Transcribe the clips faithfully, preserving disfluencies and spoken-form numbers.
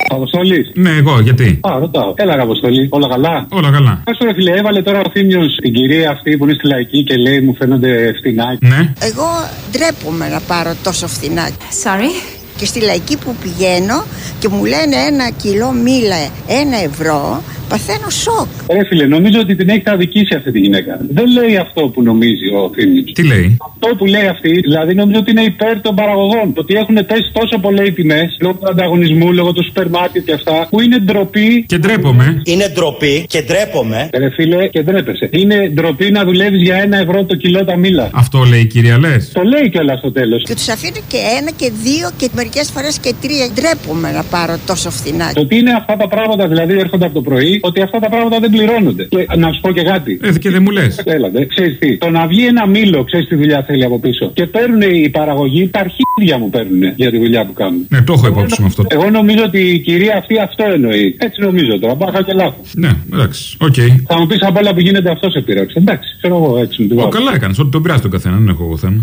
Αποστόλη. Ναι, εγώ, γιατί. Α, ρωτάω. Έλα, Αποστόλη. Όλα καλά. Όλα καλά. Άσο ρε φίλε, έβαλε τώρα ο Θήμιος την κυρία αυτή που είναι στη Λαϊκή και λέει μου φαίνονται φθηνά. Ναι. Εγώ ντρέπομαι να πάρω τόσο φθηνά. Sorry. Και στη Λαϊκή που πηγαίνω και μου λένε ένα κιλό μήλα ένα ευρώ, παθαίνω σοκ. Ρε φίλε, νομίζω ότι την έχει αδικήσει αυτή τη γυναίκα. Δεν λέει αυτό που νομίζει ο Θήμιος. Τι λέει? Αυτό που λέει αυτή, δηλαδή νομίζω ότι είναι υπέρ των παραγωγών. Το ότι έχουν πέσει τόσο πολλέ οι τιμές λόγω του ανταγωνισμού, λόγω του σούπερ μάρκετ και αυτά, που είναι ντροπή. Και ντρέπομαι. Είναι ντροπή και ντρέπομαι. Ρε φίλε, και ντρέπεσαι. Είναι ντροπή να δουλεύει για ένα ευρώ το κιλό τα μήλα. Αυτό λέει η κυρία, λες? Το λέει κιόλα στο τέλος. Και τους αφήνω και ένα και δύο και μερικές φορές και τρία. Ντρέπομαι να πάρω τόσο φθηνά. Το ότι είναι αυτά τα πράγματα, δηλαδή έρχονται από το πρωί, ότι αυτά τα πράγματα δεν πληρώνονται. Και να σου πω και κάτι. Ε, και δεν μου λες. Έλατε, ξέρεις τι. Το να βγει ένα μήλο, ξέρεις τι δουλειά θέλει από πίσω. Και παίρνουν οι παραγωγοί, τα αρχίδια μου παίρνουν για τη δουλειά που κάνουν. Ναι, το έχω υπόψη με αυτό. Εγώ νομίζω ότι η κυρία αυτή αυτό εννοεί. Έτσι νομίζω τώρα. Πάω και λάθος. Ναι, εντάξει, οκ. Okay. Θα μου πεις από όλα που γίνεται αυτό σε πείραξε. Εντάξει, ξέρω εγώ έτσι μου την Ω, καλά έκανες. Ότι τον πειράζει τον καθένα, δεν έχω εγώ θέμα.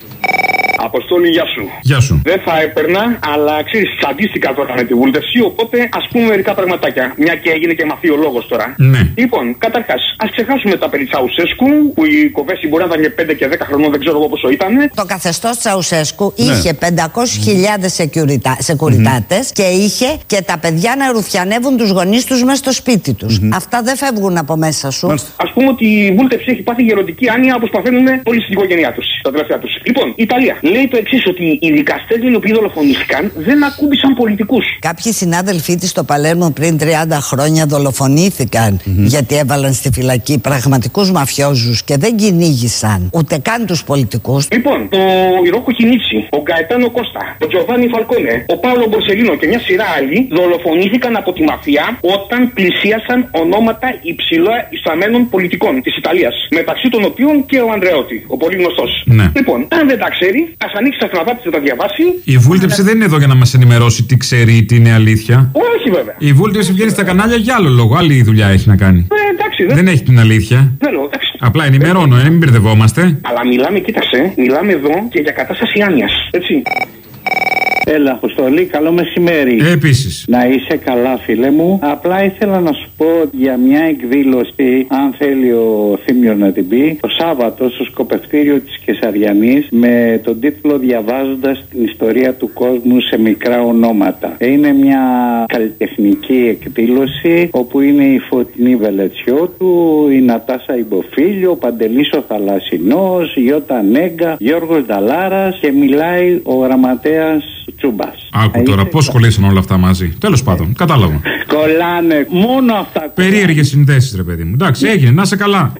Αποστόλη, γεια σου. Γεια σου. Δεν θα έπαιρνα, αλλά ξέρεις, τσαντίστηκα τώρα με τη βούλτευση, οπότε ας πούμε μερικά πραγματάκια. Μια και έγινε και μαθεί ο λόγος τώρα. Ναι. Λοιπόν, καταρχάς, ας ξεχάσουμε τα περί Τσαουσέσκου, που η κοβέση μπορεί να ήταν και πέντε και δέκα χρονών, δεν ξέρω εγώ πόσο ήταν. Το καθεστώς Τσαουσέσκου ναι. είχε πεντακόσιες χιλιάδες σεκουριτάτες mm-hmm. και είχε και τα παιδιά να ρουφιανεύουν τους γονείς τους μέσα στο σπίτι τους. Mm-hmm. Αυτά δεν φεύγουν από μέσα σου. Ας πούμε ότι η βούλτευση έχει πάθει γεροντική άνοια όπως παθαίνουν όλοι στην οικογένειά τους, τα τελευταία τους. Λοιπόν, η Ιταλία λέει το εξής, ότι οι δικαστές οι οποίοι δολοφονήθηκαν δεν ακούμπησαν πολιτικούς. Κάποιοι συνάδελφοί της στο Παλέρμο πριν τριάντα χρόνια δολοφονήθηκαν mm-hmm. γιατί έβαλαν στη φυλακή πραγματικούς μαφιόζους και δεν κυνήγησαν ούτε καν τους πολιτικούς. Λοιπόν, το Ιρόκο Κινίτσι, ο Γκαετάνο Κώστα, ο Τζοβάνι Φαλκόνε, ο Πάολο Μπορσελίνο και μια σειρά άλλοι δολοφονήθηκαν από τη μαφία όταν πλησίασαν ονόματα υψηλά ισταμένων πολιτικών της Ιταλίας. Μεταξύ των οποίων και ο Ανδρεώτη, ο πολύ γνωστός. Ναι. Λοιπόν, αν δεν τα ξέρει, ας ανοίξει τα χροναπάτια και τα διαβάσει. Η βούλτευση δεν είναι εδώ για να μας ενημερώσει τι ξέρει ή τι είναι αλήθεια. Όχι βέβαια. Η βούλτευση βγαίνει στα κανάλια για άλλο λόγο. Άλλη δουλειά έχει να κάνει. Ε, εντάξει, δεν... δεν έχει την αλήθεια. Δεν λέω, εντάξει. Απλά ενημερώνω, ε, μην μπερδευόμαστε. Αλλά μιλάμε, κοίταξε, μιλάμε εδώ και για κατάσταση άνοιας. Έτσι. Έλα, Αποστολή, καλό μεσημέρι. Ε, επίσης. Να είσαι καλά, φίλε μου. Απλά ήθελα να σου πω για μια εκδήλωση, αν θέλει ο Θήμιος να την πει, το Σάββατο στο σκοπευτήριο της Κεσαριανής με τον τίτλο «Διαβάζοντας την ιστορία του κόσμου σε μικρά ονόματα». Είναι μια καλλιτεχνική εκδήλωση όπου είναι η Φωτεινή Βελετσιώτου, η Νατάσα Ιμποφίλιο, ο Παντελής ο Θαλασσινός, η Γιώτα Νέγκα, Γιώργος Νταλάρας και μιλάει ο γραμματέας Τσούμπας. Άκου τώρα, πώς κολλήσαν όλα αυτά μαζί. Τέλος πάντων, κατάλαβα. Κολλάνε, μόνο αυτά. Περίεργες συνδέσεις, ρε παιδί μου. Εντάξει, έγινε, να είσαι καλά.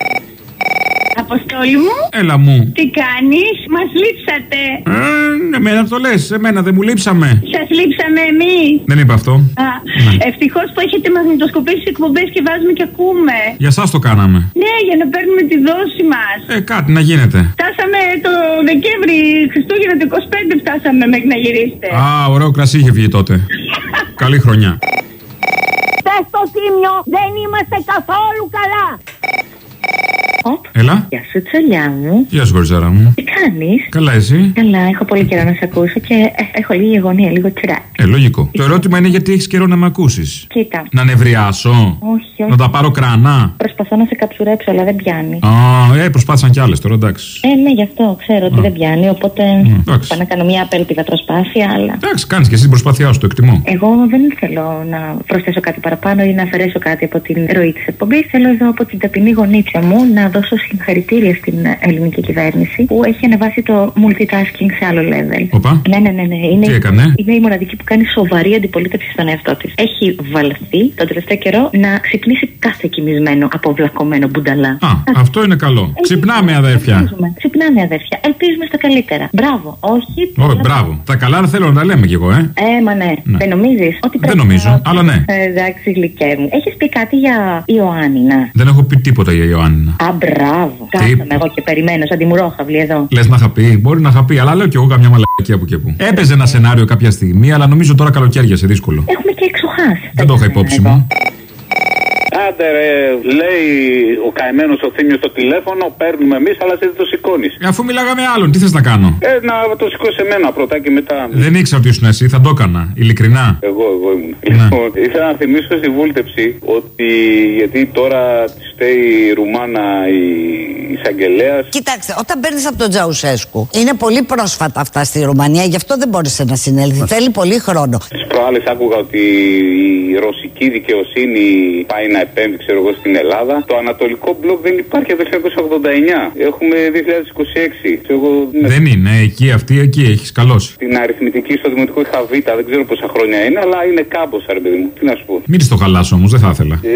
Αποστόλη μου. Έλα μου. Τι κάνεις, μας λείψατε. Ε, εμένα το λες, εμένα δεν μου λείψαμε. Σας λείψαμε εμείς. Δεν είπα αυτό. Α, ναι. Ευτυχώς που έχετε μαγνητοσκοπήσει τις εκπομπές και βάζουμε και ακούμε. Για σας το κάναμε. Ναι, για να παίρνουμε τη δόση μας. Ε, κάτι να γίνεται. Φτάσαμε το Δεκέμβρη, Χριστούγεννα το είκοσι πέντε φτάσαμε μέχρι να γυρίσετε. Α, ωραίο κρασί είχε βγει τότε. Καλή χρονιά. Πες στο Θήμιο, δεν είμαστε καθόλου καλά. Έλα. Γεια σου, τσολιά μου. Γεια σου, κοριτσάρα μου. Τι κάνεις? Καλά, εσύ? Καλά, έχω πολύ καιρό να σε ακούσω και ε, έχω λίγη αγωνία, λίγο τσουράκι. Ε, λογικό. Το ερώτημα είναι γιατί έχεις καιρό να με ακούσεις. Κοίτα. Να νευριάσω? Όχι, όχι. Να τα πάρω κρανά? Προσπαθώ να σε καψουρέψω, αλλά δεν πιάνει. Α, ε, προσπάθησαν κι άλλες τώρα, εντάξει. Ε, ναι, γι' αυτό ξέρω ότι Α. δεν πιάνει, οπότε Mm, θα να κάνω μια απέλπιδα προσπάθεια, αλλά. Εντάξει, κάνεις και εσύ την προσπάθειά σου, το εκτιμώ. Εγώ δεν θέλω να προσθέσω κάτι παραπάνω ή να αφαιρέσω κάτι από την ροή της εκπομπής. Θέλω εδώ από την ταπεινή γονίτσα μου να δώσω συγχαρητήρια στην ελληνική κυβέρνηση που έχει ανεβάσει το multitasking σε άλλο level. Οπα. Ναι, ναι, ναι, ναι. Είναι, Τι έκανε? είναι η μοναδική που κάνει σοβαρή αντιπολίτευση στον εαυτό της. Έχει βαλθεί τον τελευταίο καιρό να ξυπνήσει κάθε κοιμισμένο, αποβλακωμένο μπουνταλά. Α, αυτό είναι καλό. Ξυπνάμε, αδέρφια. Ξυπνάμε, ξυπνάμε, αδέρφια. Ελπίζουμε στα καλύτερα. Μπράβο, όχι. Όχι, μπράβο. Τα καλά θέλω να τα λέμε κι εγώ, ε. Ε, μα ναι. Ναι. Δεν νομίζεις ότι πρέπει? Δεν νομίζω, να... αλλά ναι. Ε, εντάξει, γλυκέ μου. Έχεις πει κάτι για Ιωάννινα? Δεν έχω πει τίποτα για Ιωάννινα. Α, μπράβο. Κάθομαι εγώ και περιμένω σαν τη μουρόχαυλη εδώ. Λες να είχα πει, μπορεί να είχα πει, αλλά λέω κι εγώ καμιά μαλακία που και που. Έπαιζε ένα σενάριο κάποια στιγμή, αλλά νομίζω τώρα καλοκαίρια σε δύσκολο. Έχουμε και εξοχάς. Δεν το είχα υπόψη μου. Άντε ρε, λέει ο καημένος ο Θήμιος στο τηλέφωνο, παίρνουμε εμείς, αλλά εσύ δεν το σηκώνεις. Αφού μιλάγαμε άλλον, τι θες να κάνω? Ε, να το σηκώσει εμένα πρώτα και μετά. Δεν ήξερα ότι ήσουν εσύ, θα το έκανα, ειλικρινά. Εγώ, εγώ ήμουν. Ναι. Λοιπόν, ήθελα να θυμίσω στη βούλτεψη ότι γιατί τώρα τη φταίει η Ρουμάνα η εισαγγελέα. Κοιτάξτε, όταν παίρνεις από τον Τζαουσέσκου, είναι πολύ πρόσφατα αυτά στη Ρουμανία, γι' αυτό δεν μπόρεσε να συνέλθει. Μα... Θέλει πολύ χρόνο. Τις προάλλες άκουγα ότι η ρωσική δικαιοσύνη πάει να επέμβει, ξέρω εγώ, στην Ελλάδα. Το ανατολικό μπλοκ δεν υπάρχει από το χίλια εννιακόσια ογδόντα εννιά. Έχουμε δύο χιλιάδες είκοσι έξι. Εγώ, ναι. Δεν είναι, εκεί, αυτή, εκεί έχεις καλώσει. Την αριθμητική στο δημοτικό είχα Β, δεν ξέρω πόσα χρόνια είναι, αλλά είναι κάμποσα, ρε παιδί μου. Τι να σου πω. Μην το χαλάσω όμως, δεν θα ήθελα. Ε,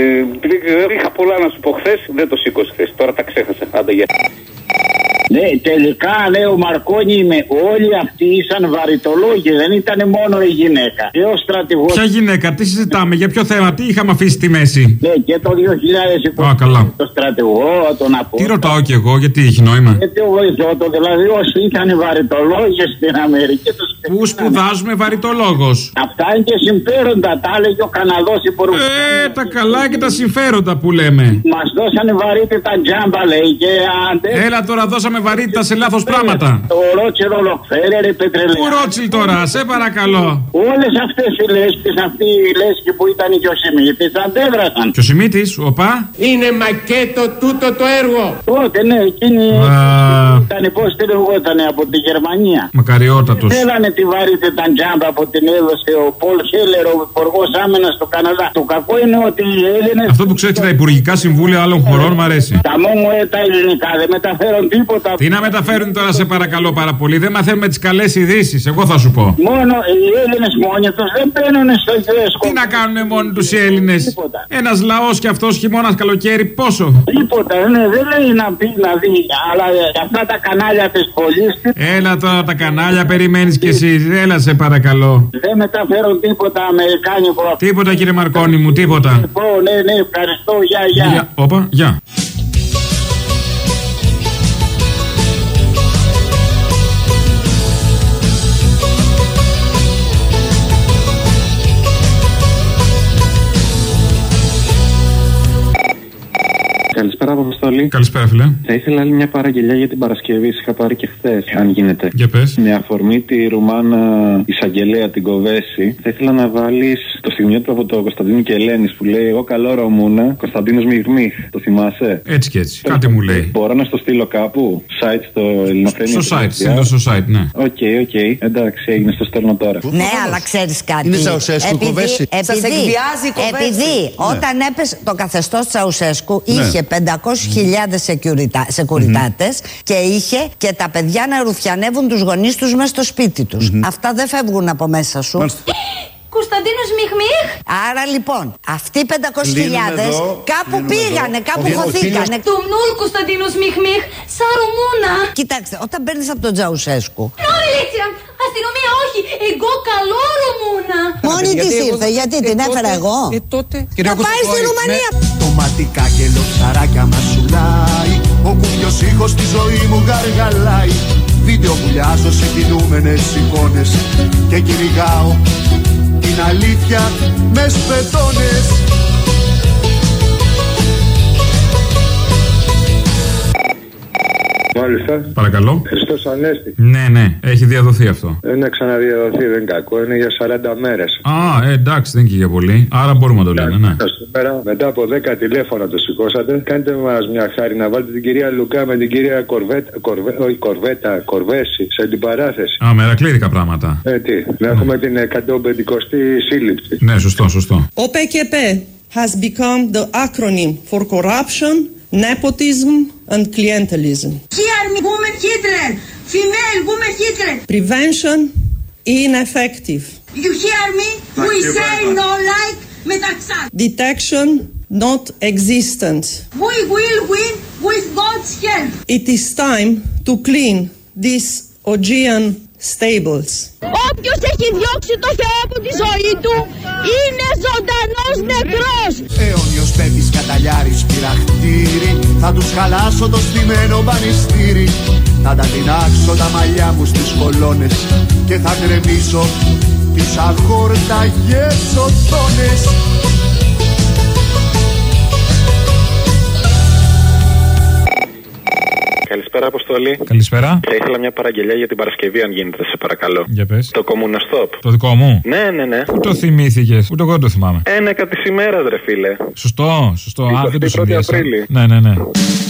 είχα πολλά να σου πω χθες, δεν το σήκωσε χθες. Τώρα τα ξέχασα. Άντε, για. Ναι, τελικά λέει ο Μαρκόνι με όλοι αυτοί ήσαν βαριτολόγοι, δεν ήταν μόνο η γυναίκα. Και ο στρατηγός. Ποια γυναίκα, τι συζητάμε, για ποιο θέμα, τι είχαμε αφήσει στη μέση? Ναι, και το δύο χιλιάδες είκοσι. Α, καλά. Το στρατηγό, τον Απόστολο. Τι ρωτάω κι εγώ, γιατί έχει νόημα? Γιατί ο βοηθό του, δηλαδή όσοι ήταν βαριτολόγοι στην Αμερική τους. Πού σπουδάζουμε βαριτολόγος? Αυτά είναι και συμφέροντα, τα έλεγε ο Καναδός υπουργός. Ε, τα καλά και τα συμφέροντα που λέμε. Μας δώσανε βαρύτητα τζάμπα, λέει, και αντε... Έλα τώρα, δώσαμε βαρύτητα σε λάθος πράγματα. Το Ρότσιλ, ο Ροκφέρερ, η Πετρελαία. Πού Ρότσιλ τώρα, σε παρακαλώ. Όλες αυτές οι λέσχες, αυτή η λέσχη που ήταν και ο Σιμίτης, αντέδρασαν. Και ο Σιμίτης, οπα. Είναι μακέτο τούτο το έργο. Τότε, ναι, εκείνη ήταν πώς τη λεγότανε από τη Γερμανία. Μακαριότατος. Θέλανε τη βαρύτητα τζάμπα που την έδωσε ο Πολ Χέλερ, ο υπουργός άμυνας του Καναδά. Το κακό είναι ότι οι Έλληνες. Αυτό που ξέρει τα υπουργικά συμβούλια άλλων χωρών μου αρέσει. Τα μόνο τα ελληνικά δεν μεταφέρουν τίποτα. Τι να μεταφέρουν τώρα, σε παρακαλώ πάρα πολύ. Δεν μαθαίνουμε τις καλές ειδήσεις, εγώ θα σου πω. Μόνο οι Έλληνες μόνοι τους δεν μπαίνουν στο γέσκο. Τι να κάνουν μόνοι τους οι Έλληνες? Ένας λαός κι αυτός χειμώνας καλοκαίρι πόσο? Τίποτα, ναι, δεν λέει να πει να δει. Αλλά αυτά τα κανάλια της πόλης. Έλα τώρα τα κανάλια, περιμένεις κι εσύ. Έλα σε παρακαλώ. Δεν μεταφέρουν τίποτα αμερικάνικο. Τίποτα κύριε Μαρκόνι μου, τίποτα. Λοιπόν, ναι, ναι, ευχαριστώ, γεια, γεια. Όπα, γεια. Καλησπέρα, Αποστολή. Καλησπέρα, φίλε. Θα ήθελα άλλη μια παραγγελιά για την Παρασκευή. Είχα πάρει και χθες, αν γίνεται. Για πες. Με αφορμή τη Ρουμάνα εισαγγελέα, την Κοβέση, θα ήθελα να βάλεις το στιγμιότυπο από το Κωνσταντίνο και Ελένης που λέει: εγώ καλό Ρωμούνα, Κωνσταντίνος Μιχμίχ. Το θυμάσαι? Έτσι και έτσι. Κάτι μου λέει. Μπορώ να στο στείλω κάπου? Site στο ελληνοφρένιο. Στο site, στείλω στο site, ναι. Οκ, okay, οκ. Okay. Εντάξει, έγινε, στο στέλνω τώρα. Ναι, αλλά ξέρεις κάτι. Είναι Τσαουσέσκου, Κοβέση. Σας εκβιάζει η Κοβέση. Επειδή όταν έπεσε το καθεστώς Τσαουσέσκου είχε πεντακόσιες χιλιάδες σεκουριτάτες mm-hmm. και είχε και τα παιδιά να ρουφιανεύουν τους γονείς τους μέσα στο σπίτι τους. Mm-hmm. Αυτά δεν φεύγουν από μέσα σου. Κωνσταντίνος Μιχμίχ. Άρα λοιπόν, αυτοί οι πεντακόσιες χιλιάδες κάπου πήγανε, κάπου χωθήκανε. Του νουλ Κωνσταντίνος Μιχμίχ, σαν Ρουμούνα. Κοιτάξτε, όταν παίρνεις από τον Τζαουσέσκου. Νο, μιλίτσια, αστυνομία όχι, εγώ καλό Ρουμούνα. Μόνη της ήρθε, γιατί την έφερα εγώ. Ε, τότε. Θα πάει στη Ρουμανία. Τοματικά και λοξαράκια μας σουλάει. Ο κουμπιος ήχος στη ζωή μου γαργαλάει. Βίντεο βουλιάζω σε κινούμενες εικόνες και κυνηγάω την αλήθεια με σπετώνες. Μάλιστα. Παρακαλώ. Χριστός Ανέστη. Ναι, ναι, έχει διαδοθεί αυτό. Δεν έχει ξαναδιαδοθεί, δεν είναι κακό. Είναι για σαράντα μέρες. Α, ε, εντάξει, δεν είναι και για πολύ. Άρα μπορούμε να το λέμε, ναι. Σήμερα, μετά από δέκα τηλέφωνα το σηκώσατε. Κάντε μας μια χάρη να βάλετε την κυρία Λουκά με την κυρία Κορβέτα, Κορβέ, όχι, Κορβέτα, Κορβέση σε αντιπαράθεση. Α, μερακλήδικα πράγματα. Ε, τι. Να έχουμε την εκατομπεντηκοστή σύλληψη. Ναι, σωστό, σωστό. Ο πι κέι πι has become the acronym for corruption, nepotism and clientelism. Hear me, woman Hitler! Female woman Hitler! Prevention ineffective. You hear me? Thank we say no like μεταξά. Detection not existent. We will win with God's help. It is time to clean these Augean stables. Όποιος έχει διώξει το Θεό από τη ζωή του είναι ζωντανός νεκρός. Αιώνιος πέτης καταλιάρης πειραχτήρι. Θα τους χαλάσω το στημένο μπανιστήρι. Θα τα τεινάξω τα μαλλιά μου στις κολόνες και θα γκρεμίσω τις αχόρταγες οθόνες. Καλησπέρα, Αποστόλη. Καλησπέρα. Θα ήθελα μια παραγγελιά για την Παρασκευή, αν γίνεται, σε παρακαλώ. Για πες. Το Κομμουνοστόπ. Το δικό μου. Ναι, ναι, ναι. Πού το θυμήθηκες, ούτε εγώ δεν το θυμάμαι. Ένεκα τη ημέρα, ρε φίλε. Σωστό, σωστό. Α, δεν το συνδύασα. Απρίλη. Ναι, ναι, ναι.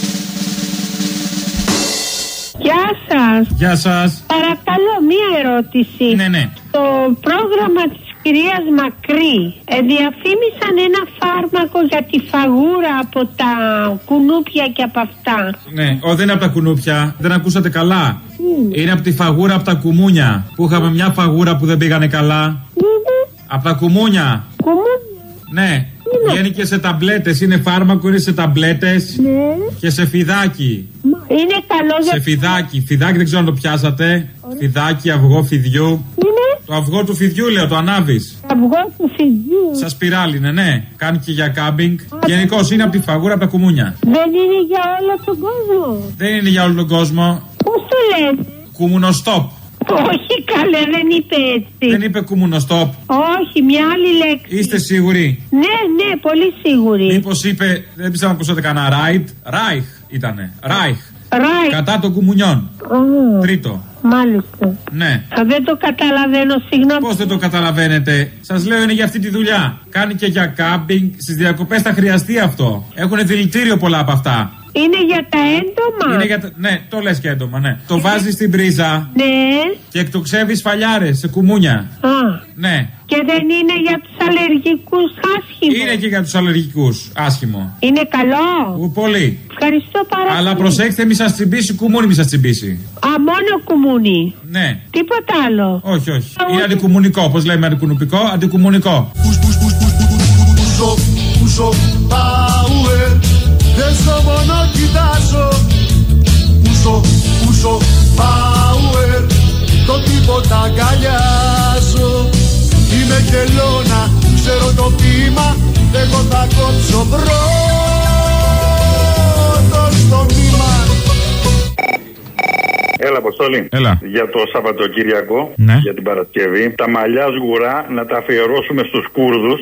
Γεια σας. Γεια σας. Παρακαλώ, μία ερώτηση. Ναι, ναι. Το πρόγραμμα της κυρίας Μακρύ ε, διαφήμισαν ένα φάρμακο για τη φαγούρα από τα κουνούπια και από αυτά. Ναι, ο, δεν είναι από τα κουνούπια. Δεν ακούσατε καλά. Mm. Είναι από τη φαγούρα από τα κουμούνια. Που είχαμε μια φαγούρα που δεν πήγανε καλά. Mm-hmm. Από τα κουμούνια. Κουμούνια. Ναι. Mm. Βγαίνει και σε ταμπλέτες. Είναι φάρμακο, είναι σε ταμπλέτες. Mm. Και σε φιδάκι. Είναι καλό για... Σε φιδάκι. Φιδάκι δεν ξέρω αν το πιάσατε. Mm. Φιδάκι, αυγό φιδιού. Mm. Το αυγό του φιδιού λέω, το ανάβεις. Το αυγό του φιδιού. Σα σπιράλινε, ναι. Κάνει και για κάμπινγκ. Γενικώς είναι από τη φαγούρα από τα κουμούνια. Δεν είναι για όλο τον κόσμο. Δεν είναι για όλο τον κόσμο. Πώς το λέτε? Κουμουνοστόπ. Όχι καλέ, δεν είπε έτσι. Δεν είπε κουμουνοστόπ. Όχι, μια άλλη λέξη. Είστε σίγουροι? Ναι, ναι, πολύ σίγουροι. Μήπως είπε, δεν πιστεύω να ακούσατε κανένα ράιτ. Ράιχ ήτανε. Ράιχ. Ράιχ. Κατά των κουμουνιών. Mm. Τρίτο. Μάλιστα. Ναι. Α, δεν το καταλαβαίνω, συγγνώμη. Πώς δεν το καταλαβαίνετε? Σας λέω, είναι για αυτή τη δουλειά. Κάνει και για κάμπινγκ. Στις διακοπές θα χρειαστεί αυτό. Έχουν δηλητήριο πολλά από αυτά. Είναι για τα έντομα. Είναι για τα... Ναι, το λες και έντομα, ναι. Το βάζεις στην πρίζα. Ναι. Και εκτοξεύεις φαλιάρες σε κουμούνια. Α. Ναι. Και δεν είναι για τους αλλεργικούς άσχημο? Είναι και για τους αλλεργικούς άσχημο. Είναι καλό? Ου, πολύ. Ευχαριστώ πάρα πολύ. Αλλά προσέξτε, μη σας τσιμπήσει κουμούνι, μη σας τσιμπήσει. Α, μόνο κουμούνι. Ναι. Τίποτα άλλο? Όχι, όχι. Είναι αντικουμουνικό, όπως λέμε αντικουνουπικό, αντικουμουνικό. Δεν ζω μόνο κοιτάζω. Πούσο, πούσο, power. Το τίποτα αγκαλιάζω. Είμαι χελώνα, ξέρω το πείμα. Εγώ θα κόψω πρώτο στο νήμα. Έλα, Αποστόλη. Έλα. Για το Σαββατοκύριακο, ναι. Για την Παρασκευή, τα μαλλιά σγουρά να τα αφιερώσουμε στους Κούρδους.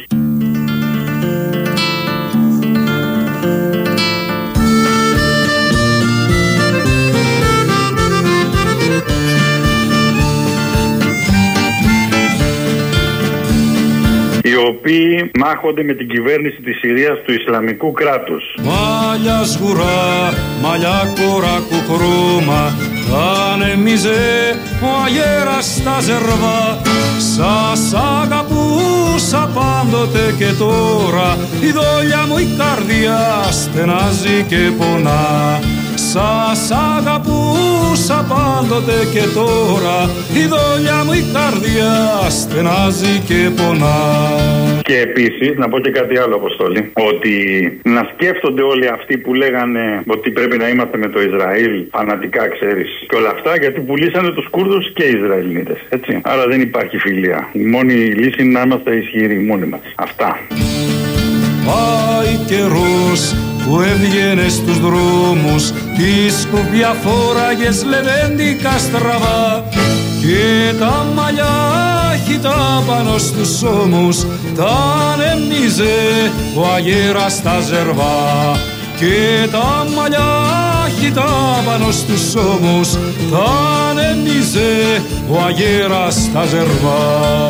Οι οποίοι μάχονται με την κυβέρνηση της Συρίας του Ισλαμικού κράτους. Μάλια σγουρά, μαλλιά κορά κουκρούμα, ανεμίζε ο αγέρας στα ζερβά. Σας αγαπούσα πάντοτε και τώρα, η δόλια μου η καρδιά στενάζει και πονά. Σας αγαπούσα πάντοτε και τώρα, η δόλια μου η καρδιά στενάζει και πονά. Και επίσης, να πω και κάτι άλλο, Αποστόλη, ότι να σκέφτονται όλοι αυτοί που λέγανε ότι πρέπει να είμαστε με το Ισραήλ, φανατικά ξέρεις, και όλα αυτά, γιατί πουλήσανε τους Κούρδους και οι Ισραηλινίτες, έτσι. Άρα δεν υπάρχει φιλία. Η μόνη λύση είναι να είμαστε ισχυροί μόνοι μας. Αυτά. Πάει καιρός που έβγαινε στους δρόμους, τη σκουπιά φόραγες λεβέντικα στραβά και τα μαλλιά χυτά πάνω στους ώμους τα ανεμίζε ο αγέρας στα ζερβά και τα μαλλιά χυτά πάνω στους ώμους τα ανεμίζε ο αγέρας στα ζερβά.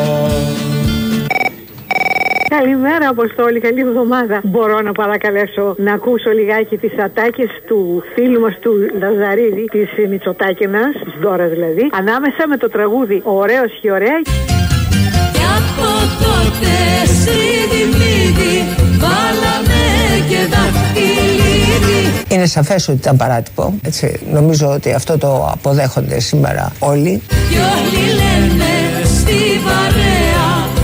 Καλημέρα, Αποστόλη, καλή εβδομάδα. Μπορώ να παρακαλέσω να ακούσω λιγάκι τις ατάκες του φίλου μας του Λαζαρίδη, της Μητσοτάκηνας, της Ντόρας δηλαδή, ανάμεσα με το τραγούδι «Ο ωραίος και ωραία». Και από τότε σιδημίδι βάλαμε και δαχτυλίδι. Είναι σαφές ότι ήταν παράτυπο, έτσι. Νομίζω ότι αυτό το αποδέχονται σήμερα όλοι. Και όλοι λένε στη παρέα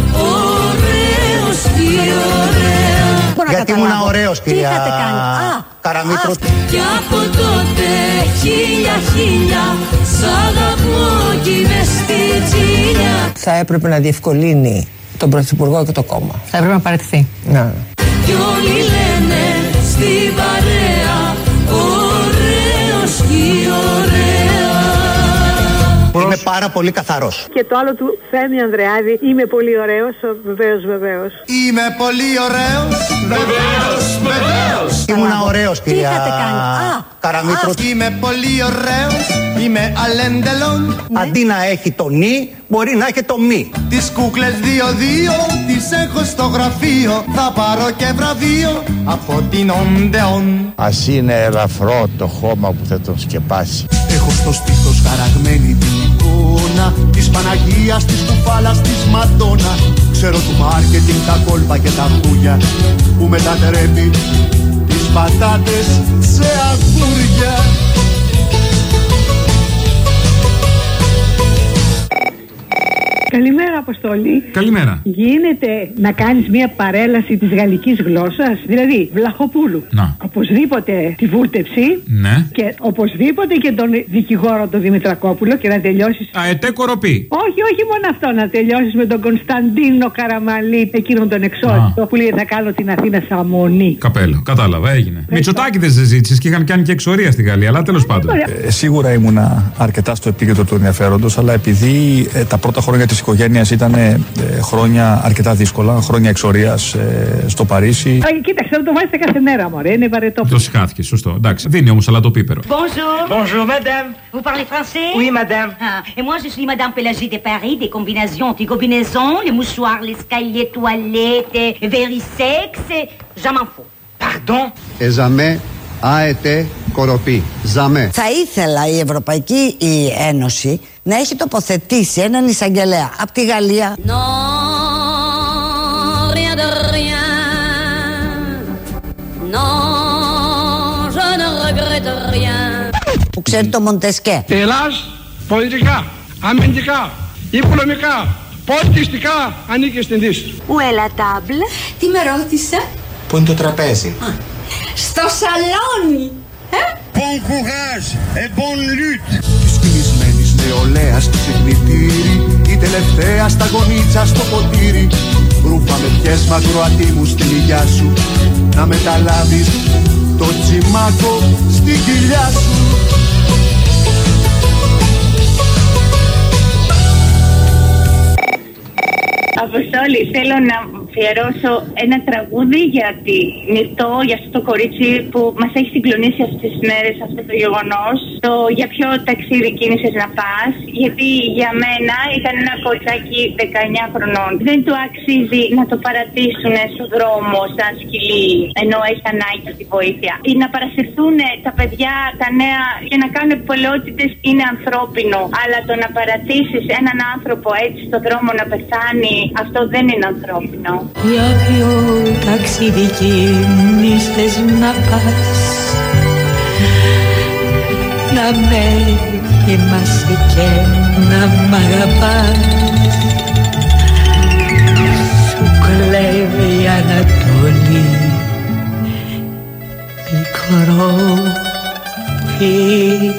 γιατί ήμουν ωραίος, κυρία Καραμήτρου. Και από τότε χίλια χίλια σ' αγαπώ κι είμαι στη τσίλια. Θα έπρεπε να διευκολύνει τον Πρωθυπουργό και το κόμμα. Θα έπρεπε να παραιτηθεί. Ναι. Κι όλοι λένε στη παρέα ωραίος κι ωραία. Είμαι πάρα πολύ καθαρός. Και το άλλο του Θέμη Ανδρεάδη, είμαι πολύ ωραίος, βεβαίως, βεβαίως. Είμαι πολύ ωραίος, βεβαίως, βεβαίως. Ήμουνα ωραίος, κυρία. Τι είχατε κάνει? Α, Καραμήτρου. Είμαι πολύ ωραίος, είμαι αλέντελον. Αντί να έχει το νι, μπορεί να έχει το μη. Τις κούκλες δύο-δύο, τις έχω στο γραφείο. Θα πάρω και βραβείο από την Οντεόν. Ας είναι ελαφρό το χώμα που θα τον σκεπάσει. Έχω στο στήθος χαραγμένη την εικόνα της Παναγίας, της κουφάλας, της Μαντόνα. Ξέρω του μάρκετινγκ τα κόλπα και τα χούγια που μετατρέπει τις πατάτες σε αγγούρια. Καλημέρα, Αποστόλη. Καλημέρα. Γίνεται να κάνεις μια παρέλαση της γαλλικής γλώσσας, δηλαδή Βλαχοπούλου. Να. Οπωσδήποτε τη βούλτευση. Ναι. Και οπωσδήποτε και τον δικηγόρο τον Δημητρακόπουλο και να τελειώσεις. Αετέ κοροπή. Όχι, όχι μόνο αυτό, να τελειώσεις με τον Κωνσταντίνο Καραμαλή, εκείνον τον εξώδικο που λέει θα κάνω την Αθήνα σαμονή. Καπέλο. Κατάλαβα, έγινε. Μητσοτάκηδες δεν ζήτησες και είχαν κάνει και εξορία στη Γαλλία, αλλά τέλος πάντων. Ε, σίγουρα ήμουνα αρκετά στο επίκεντρο του ενδιαφέροντος, αλλά επειδή ε, τα πρώτα χρόνια της οικογένειας ήταν ε, χρόνια αρκετά δύσκολα, χρόνια εξορίας ε, στο Παρίσι. Α, κοίταξε, να το βάζετε κάθε μέρα, μωρέ, είναι βαρετό. Το συχάθηκε, σωστό. Εντάξει, δίνει όμως αλατοπίπερο. Bonjour. Bonjour, madame. Vous parlez français? Oui, madame. Ah, et moi, je suis madame Pélagie de Paris, des combinaisons, anti-combinaisons, les mouchoirs, les escaliers, toilettes, verisex, je m'en fous. Pardon? Εζαμέ, αετέ, κοροπή. Ζαμέ. Θα ήθελα η Ευρωπαϊκή η Ένωση να έχει τοποθετήσει έναν εισαγγελέα από τη Γαλλία. Non, rien de rien. Non, je ne regrette rien. Που ξέρει το Μοντεσκέ. Ελλάς, πολιτικά, αμυντικά, οικονομικά, πολιτιστικά ανήκει στην Δύση. Où est la table? Τι με ρώτησε? Πού είναι το τραπέζι? Στο σαλόνι. Bon courage et bonne lutte. Της κλεισμένης νεολαίας ξυπνητήρι, η τελευταία στα γονίτσα στο ποτήρι. Ρούφα με πιες μακροατίμου στην υγειά σου, να μεταλάβεις το τσιμάκο στην κοιλιά σου. Αποστόλη, θέλω να αφιερώσω ένα τραγούδι για τη Μυρτώ, για αυτό το κορίτσι που μας έχει συγκλονίσει αυτές τις μέρες αυτό το γεγονός. Το για ποιο ταξίδι κίνησες να πας, γιατί για μένα ήταν ένα κοριτσάκι δεκαεννιά χρονών. Δεν του αξίζει να το παρατήσουν στο δρόμο σαν σκυλί, ενώ έχει ανάγκη τη βοήθεια. Ή να παρασυρθούν τα παιδιά, τα νέα, και να κάνουν πολλότητες είναι ανθρώπινο. Αλλά το να παρατήσεις έναν άνθρωπο έτσι στο δρόμο να πεθάνει, αυτό δεν είναι ανθρώπινο. Για ποιο ταξίδι κίνησες να πας, να με θυμάσαι και να μ' αγαπάς. Σου κλέβει η Ανατολή, μικρό φίλι.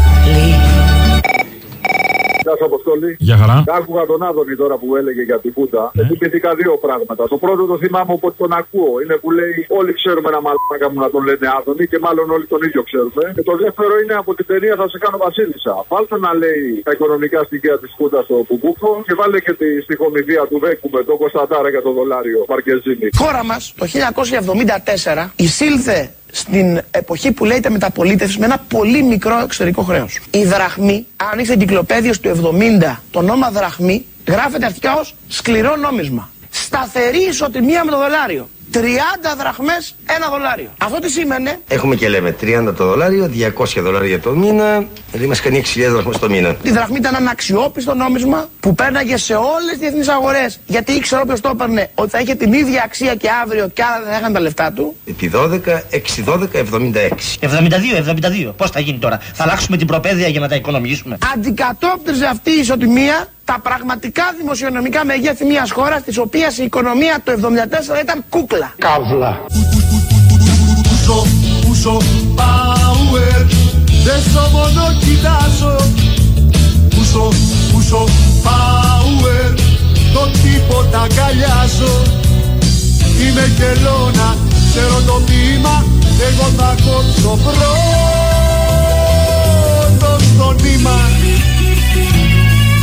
Γεια σου, Αποστόλη. Γεια χαρά. Άκουγα τον Άδωνη τώρα που έλεγε για την Χούντα. Ναι. Εκεί πήθηκα δύο πράγματα. Το πρώτο το θυμάμαι όποτε τον ακούω. Είναι που λέει: όλοι ξέρουμε ένα μαλάκα μου να τον λένε Άδωνη και μάλλον όλοι τον ίδιο ξέρουμε. Και το δεύτερο είναι από την ταινία Θα σε κάνω Βασίλισσα. Βάλτε να λέει τα οικονομικά στοιχεία τη Χούντα στο Κουκούκο και βάλε και τη στοιχομηθεία του Βέκου με τον Κωνσταντάρα για το δολάριο Μαρκεζίνη. Η χώρα μας το χίλια εννιακόσια εβδομήντα τέσσερα εισήλθε στην εποχή που λέγεται μεταπολίτευση με ένα πολύ μικρό εξωτερικό χρέος. Η δραχμή, αν είστε εγκυκλοπαίδιος του εβδομήντα, το όνομα δραχμή γράφεται αρχικά ως σκληρό νόμισμα. Σταθερή ισοτιμία με το δολάριο. τριάντα δραχμές, ένα δολάριο. Αυτό τι σήμαινε? Έχουμε και λέμε τριάντα το δολάριο, διακόσια δολάρια το μήνα, δηλαδή μας κάνει έξι χιλιάδες δραχμές το μήνα. Η δραχμή ήταν ένα αξιόπιστο νόμισμα που πέρναγε σε όλες τις διεθνείς αγορές. Γιατί ήξερε όποιος το έπαιρνε ότι θα είχε την ίδια αξία και αύριο και άλλα δεν θα είχαν τα λεφτά του. Επί δώδεκα, έξι, δώδεκα, εβδομήντα έξι. εβδομήντα δύο, εβδομήντα δύο. Πώς θα γίνει τώρα? Θα αλλάξουμε την προπαίδεια για να τα οικονομήσουμε? Αντικατόπτριζε αυτή η ισοτιμία τα πραγματικά δημοσιονομικά μεγέθη μιας χώρας της οποίας η οικονομία το εβδομήντα τέσσερα ήταν κούκλα. Καύλα. Πούσο, πούσο, power, δεν στο μόνο κοιτάζω. Πούσο, πούσο, power, το τίποτα αγκαλιάζω. Είμαι κελώνα, ξέρω το ποίημα, εγώ θα κόψω πρώτο στο νήμα.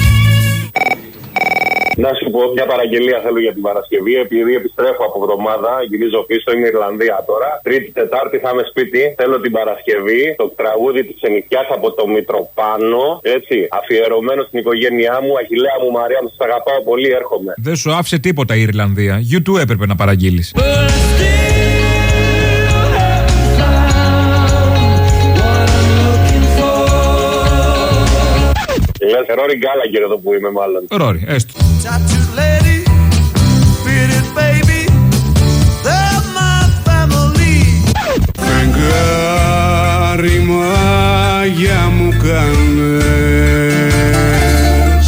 Να σου πω μια παραγγελία θέλω για την Παρασκευή. Επειδή επιστρέφω από εβδομάδα, γυρίζω πίσω, είμαι Ιρλανδία τώρα. Τρίτη, Τετάρτη θα είμαι σπίτι. Θέλω την Παρασκευή το τραγούδι τη Ξενιτιάς από το Μητροπάνο. Έτσι, αφιερωμένο στην οικογένειά μου. Αχιλλέα μου, Μαρία μου, σας αγαπάω πολύ, έρχομαι. Δεν σου άφησε τίποτα η Ιρλανδία. YouTube έπρεπε να παραγγείλεις. Λες Ρόρι Γκάλαγκερ εδώ που είμαι μάλλον. Ρόρι, έστω. Φεγγάρι μάγια μου κάνες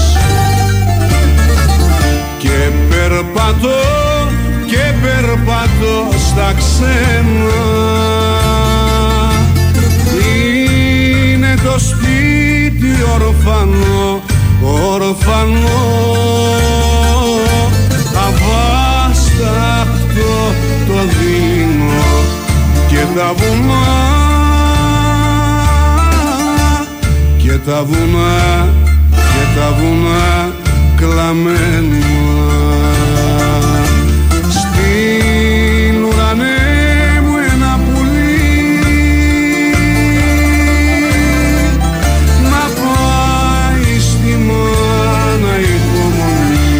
και περπατώ και περπατώ στα ξένα. Είναι το σπίτι ορφανό, ορφανό, αβάσταχτο το δίνω και τα βουνά, και τα βουνά, και τα βουνά κλαμμένα. Στην ουρανέ μου ένα πουλί να πάει στη μάνα υπομονή.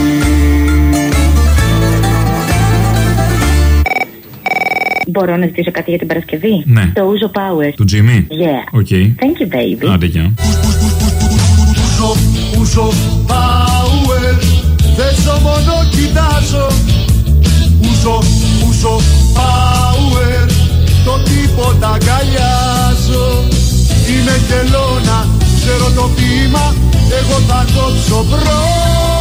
Μπορώ να ζητήσω κάτι για την Παρασκευή? Ναι. Το Ούζο Power. Του Τζίμι? Yeah. Οκ. Thank you, baby. Άντε, γεια. Ούζο, Ούζο Power, θέσω μόνο κοιτάζω. Ούζο, Ούζο Power, το τίποτα αγκαλιάζω. Είμαι τελώνα, ξέρω το ποίημα, εγώ θα κόψω μπρος.